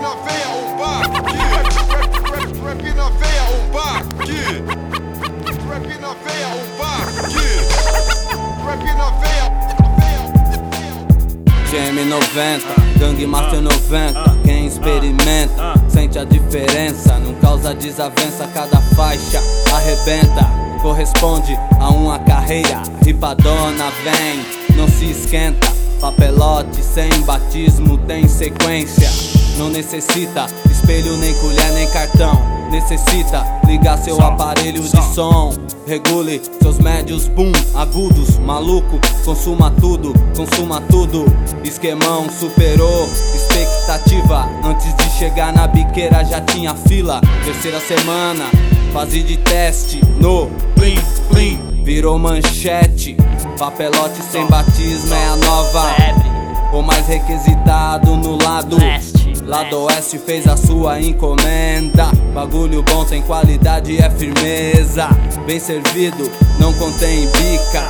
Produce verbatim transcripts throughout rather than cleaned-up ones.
na veia, um bar, yeah. Rap na veia, um bar, yeah. Rap na veia, um bar, yeah. Rap na veia. G M noventa, Gangue Master noventa. Quem experimenta sente a diferença, não causa desavença. Cada faixa arrebenta, corresponde a uma carreira. Ripadona vem, não se esquenta. Papelote sem batismo tem sequência. Não necessita espelho, nem colher, nem cartão. Necessita ligar seu aparelho de som. Regule seus médios, boom, agudos. Maluco, consuma tudo, consuma tudo. Esquemão superou expectativa. Antes de chegar na biqueira já tinha fila. Terceira semana, fase de teste no Plim Plim. Virou manchete. Papelote sem batismo é a nova. O mais requisitado no lado Lado oeste fez a sua encomenda. Bagulho bom tem qualidade, é firmeza. Bem servido, não contém bica.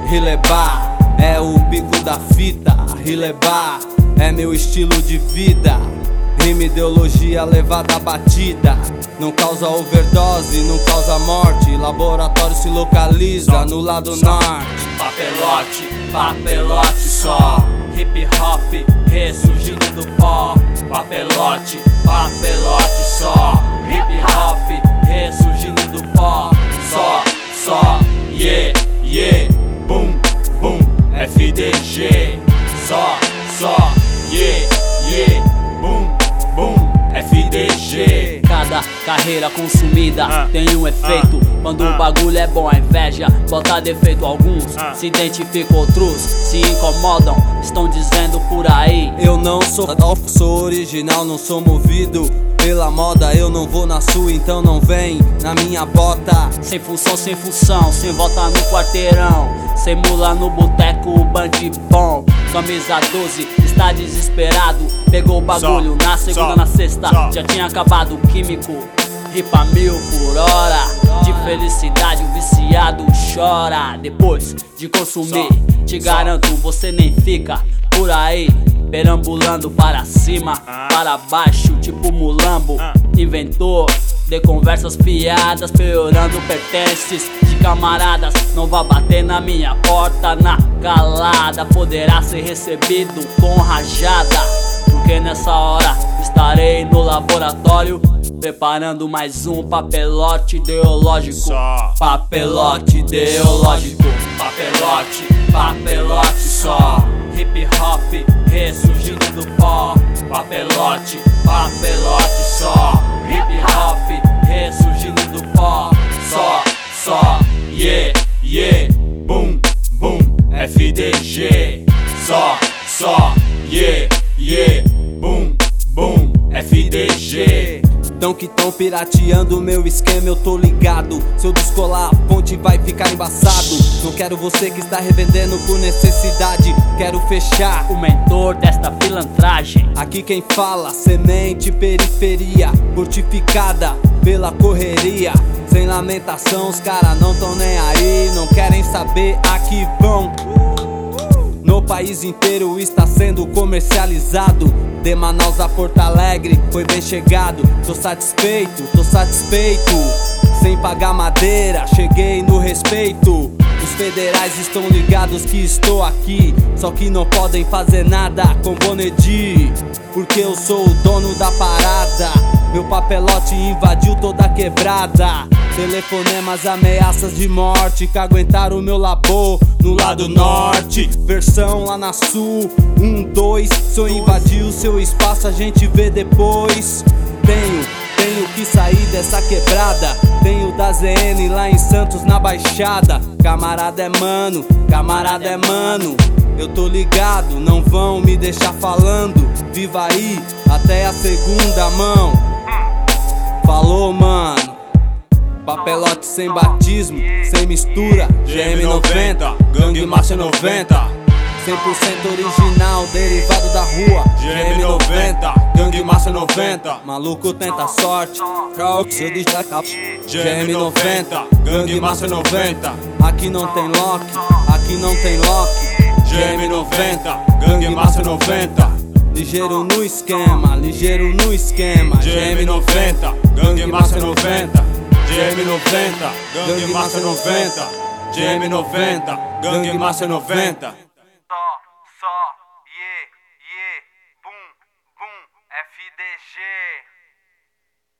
Rilebar é o bico da fita. Rilebar é meu estilo de vida. Rima, ideologia levada à batida. Não causa overdose, não causa morte. Laboratório se localiza no lado norte. Papelote, papelote só. Hip hop ressurgindo do pó. Papelote, papelote só. Hip hop ressurgindo do pó. Só, só, yeah, yeah, boom, boom, F D G. Só, só, yeah, yeah, boom, boom, F D G. Cada carreira consumida ah, tem um efeito. Ah, Quando ah, o bagulho é bom, a inveja bota defeito. Alguns ah, se identificam, outros se incomodam. Estão dizendo por aí: eu não sou sou original, não sou movido pela moda. Eu não vou na sua, então não vem na minha bota. Sem função, sem função, sem volta no quarteirão. Sem mula no boteco, o bandibom. Camisa doze, está desesperado. Pegou o bagulho só, na segunda, só, na sexta só. Já tinha acabado o químico. Ripa mil por hora. De felicidade o viciado chora. Depois de consumir, só, te garanto, você nem fica por aí perambulando para cima, para baixo, tipo mulambo. Inventor de conversas fiadas, piorando pertences de camaradas. Não vá bater na minha porta na calada. Poderá ser recebido com rajada, porque nessa hora estarei no laboratório preparando mais um papelote ideológico. Papelote ideológico. Papelote, papelote só. Hip hop ressurgindo do pó. Papelote, papelote só. Hip hop ressurgindo do pó. Só, só, yeah, yeah, boom, boom, F D G. Só, só, yeah, yeah, boom, boom, F D G. Tão que tão pirateando meu esquema, eu tô ligado. Se eu descolar a ponte vai ficar embaçado. Não quero você que está revendendo por necessidade. Quero fechar o mentor desta pilantragem. Aqui quem fala, semente periferia, fortificada pela correria. Sem lamentação, os cara não tão nem aí. Não querem saber, aqui vão. No país inteiro está sendo comercializado. De Manaus a Porto Alegre foi bem chegado. Tô satisfeito, tô satisfeito. Sem pagar madeira, cheguei no respeito. Os federais estão ligados que estou aqui. Só que não podem fazer nada com Bonedi, porque eu sou o dono da parada. Meu papelote invadiu toda a quebrada. Telefonemas, ameaças de morte que aguentaram o meu labor no lado norte. Versão lá na sul, um, dois. Se eu invadir o seu espaço a gente vê depois. Tenho, tenho que sair dessa quebrada. Tenho da Z N lá em Santos na Baixada. Camarada é mano, camarada é mano. Eu tô ligado, não vão me deixar falando. Viva aí, até a segunda mão. Falou, mano. Papelote sem batismo, sem mistura. G M noventa, Gangue Master noventa. cem por cento original, derivado da rua. G M noventa, Gangue Master noventa. Maluco tenta a sorte, Crocs, eu destaca. G M noventa, Gangue Master noventa. Aqui não tem lock, aqui não tem lock. G M noventa, Gangue Master noventa. ligeiro no esquema, ligeiro no esquema. G M noventa, Gangue Massa noventa. G M noventa, Gangue Massa noventa. G M noventa, Gangue Massa noventa. Só, só, yeah, yeah, bum, bum, F D G.